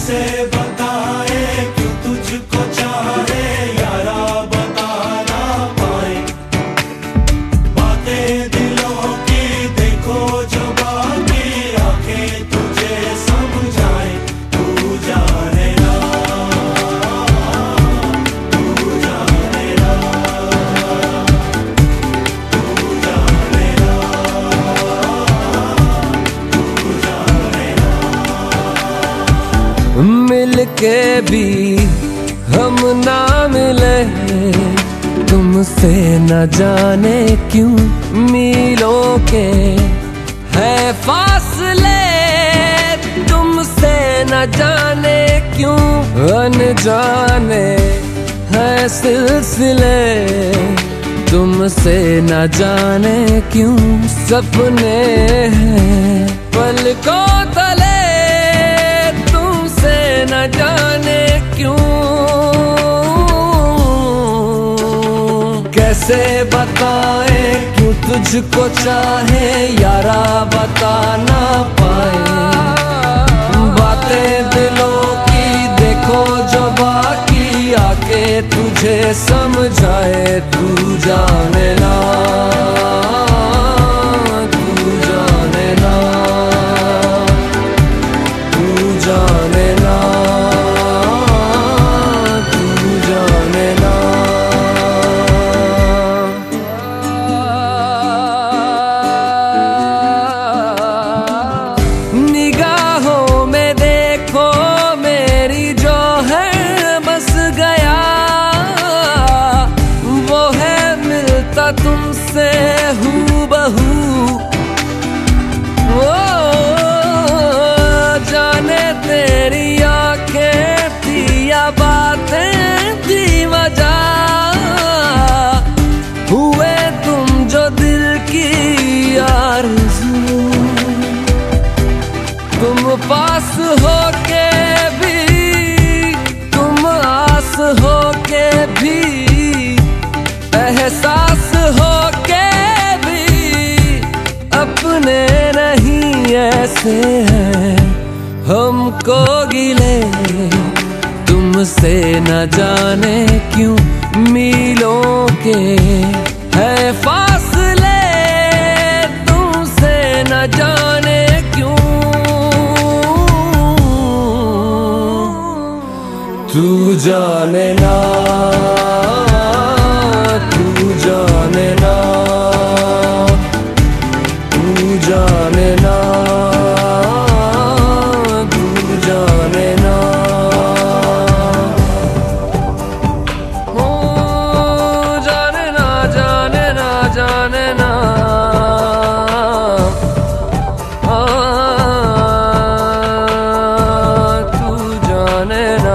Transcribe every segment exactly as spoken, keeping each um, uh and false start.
कैसे बताए क्यों तुझको चाहे यारा, बता ना पाए बातें दिलों की, देखो जो बाकी आंखें तुझे समझाए। तू जाने ना, तू जाने ना, तू जाने ना, तू जाने ना। मिलके भी हम ना मिले, तुमसे न जाने क्यों मीलों के है फासले, तुमसे न जाने क्यों अनजाने है सिलसिले, तुमसे न जाने क्यों सपने हैं पलकों तले, तुमसे न जाने क्यों। कैसे बताए क्यों तुझको चाहे यारा, बता ना पाए बातें दिलों की, देखो जो बाकी आके तुझे समझाए। तू जाने ना, तू जाने ना, तू जाने ना, तू जाने ना। निगाहों में देखो मेरी जो है बस गया, वो है मिलता तुमसे हूबहू। ओ जाने तेरी आंखें थी या बातें थी वजह, हुए तुम जो दिल की आरज़ू, तुम पास होके भी, तुम आस होके भी, एहसास होके भी, अपने नहीं ऐसे हैं हमको गिले, तुमसे न जाने क्यों मीलों के है फासले, तुमसे न जाने क्यों। तू जाने ना, तू जाने ना, तू जाने ना, तू जाने ना। ओ जाने ना, जाने ना, जाने ना, आ, तू जाने ना।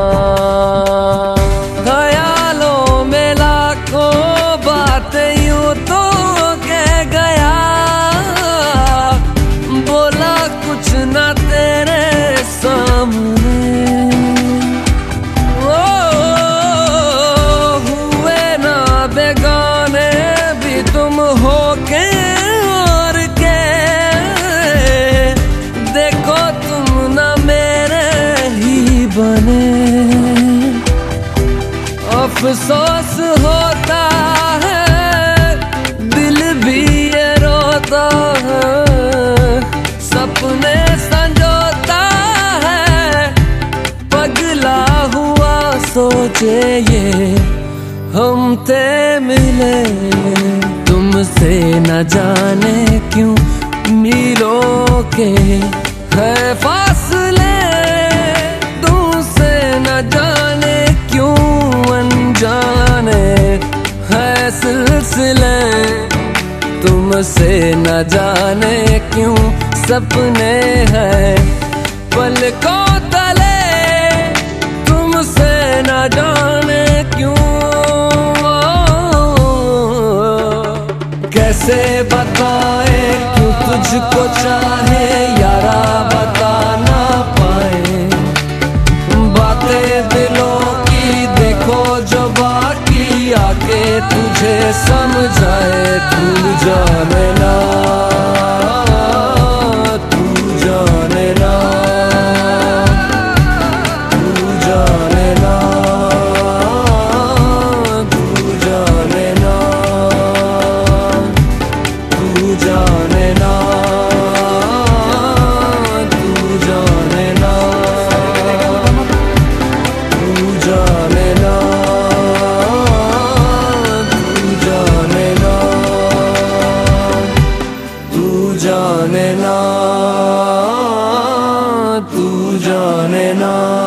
ख्यालों में लाखों बातें यूं तो कह गया, बोला कुछ ना तेरे सामने, ओ हुए ना बेगाने भी तुम हो के और के, देखो तुम ना मेरे ही बने। अफसोस होता है दिल भी ये रोता है, सपने संजोता है पगला हुआ सोचे ये हम ते मिले, तुमसे न जाने क्यों मीलों के है फासले, तुमसे न जाने क्यों अनजाने है सिलसिले, तुमसे न जाने क्यों सपने हैं पलकों तले, तुमसे न जाने क्यों। कैसे बताए क्यों तुझको चाहे यारा, बता ना पाए बातें दिलों की, देखो जो बाकी आके तुझे समझाए। तू जाने ना, तू जाने ना, जाने ना।